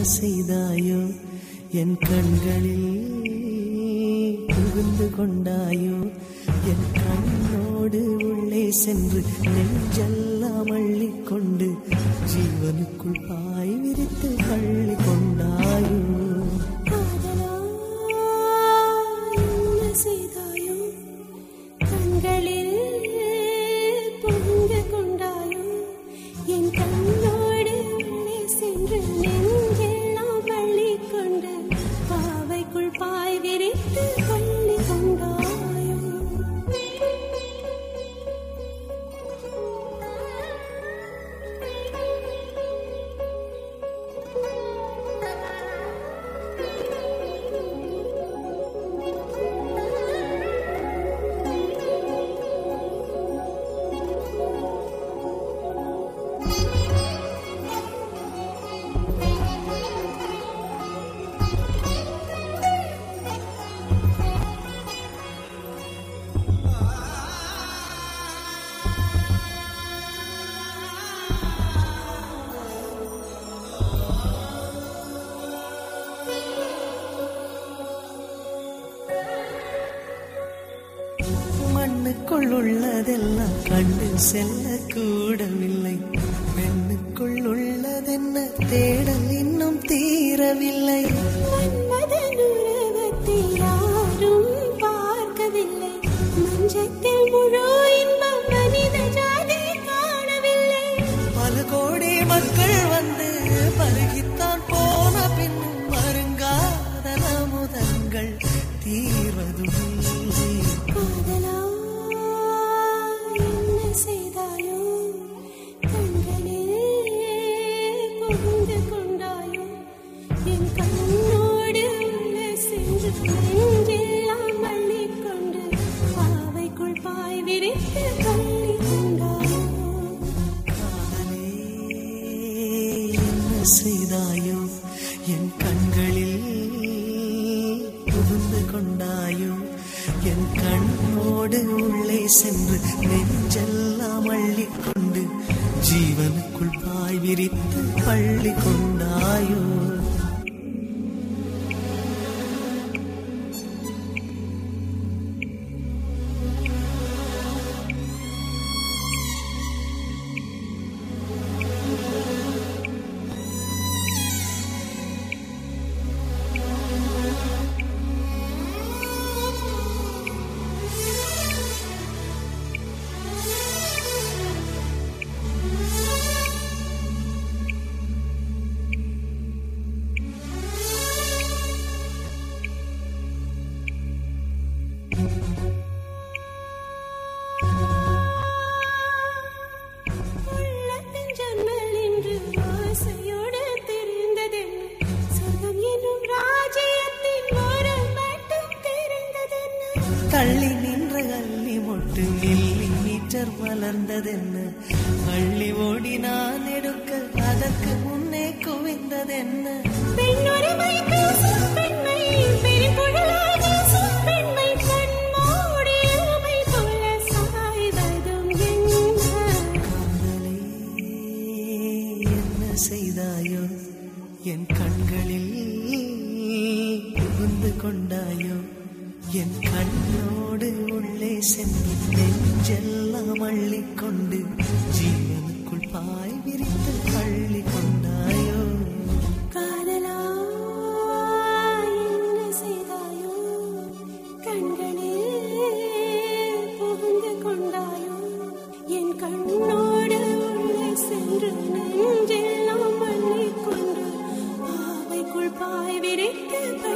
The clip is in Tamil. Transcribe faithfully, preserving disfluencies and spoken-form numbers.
செய்தாயோ என் கண்களில் புகுந்து கொண்டாயோ என் கண்ணோடு உள்ளே சென்று நெஞ்செல்லாம் அள்ளிக்கொண்டு ஜீவனுக்குள் பாய் விரித்து பள்ளி கொண்டாயோ செய்தாயோ கண்களில் புகுந்து கொண்டாயோ என் கண்ணோடு உள்ளே சென்று நெஞ்செல்லாம் அள்ளிக்கொண்டு பாவைக்குள் பாய் விரித்து பள்ளி கொண்டாயோ மண்ணுக்குள் உள்ளதெல்லாம் கண்டு செல்ல கூடவில்லை பெண்ணுக்குள் உள்ளதென்ன தேடல் இன்னும் தீரவில்லை மன்மதன் உருவத்தை யாரும் பார்க்கவில்லை மஞ்சத்தில் முழு இன்பம் மனித ஜாதி காணவில்லை பல கோடி மக்கள் வந்து பருகித்தான் போன பின்னும் மருங்காத நமுதங்கள் தீர்வதும் காதலா என்ன செய்தாயோ கண்களில் புகுந்து கொண்டாயோ என் கண்ணோடு உள்ளே சென்று நெஞ்செல்லாம் அள்ளிக்கொண்டு பாவைக்குள் பாய் விரித்து பள்ளி கொண்டாயோ காதலே என்ன செய்தாயோ என் கண்களில் புகுந்து கொண்டாயோ என் கண்ணோடு உள்ளே சென்று நெஞ்செல்லாம் அள்ளிக்கொண்டு ஜீவனுக்குள் பாய் விரித்து பள்ளி கொண்டாயோ உள்ளத்தின் ஜன்னல் என்று ஆசையோடு தெரிந்ததென்ன சொர்க்கம் என்னும் ராஜ்யத்தின் ஓரம் மட்டும் தெரிந்ததென்ன தள்ளி நின்ற அள்ளி மொட்டு மில்லி மீட்டர் வளர்ந்ததென்ன அள்ளி ஓடி நான் எடுக்க அதற்கு முன்னே குவிந்ததென்ன பெண்ணுரிமை பேசும் பெண்மை பெருங்குழலாய் வீசும் பெண்மை கண்மூடி ஊமை போல சாய்வதும் என்ன காதலே என்ன செய்தாயோ என் கண்களில் புகுந்து கொண்டாயோ என் கண்ணோடு உள்ளே சென்று நெஞ்செல்லாம் அள்ளிக்கொண்டு ஜீவனுக்குள் பாய் விரித்து பள்ளி கொண்டாயோ காதலா என்ன செய்தாயோ கண்களில் புகுந்து கொண்டாயோ என் கண்ணோடு உள்ளே சென்று நெஞ்செல்லாம் அள்ளிக்கொண்டு பாவைக்குள் பாய் விரித்து